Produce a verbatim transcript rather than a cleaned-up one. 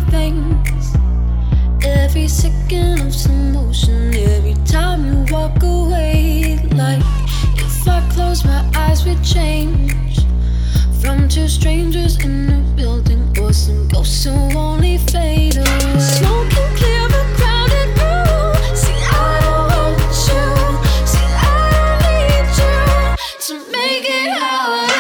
veins. Every second of slow motion, every time you walk away. Like if I close my eyes, we change from two strangers in a building, or some ghosts who only fade away. Smoke can clear a crowded room. See, I don't want you. See, I don't need you to make it how I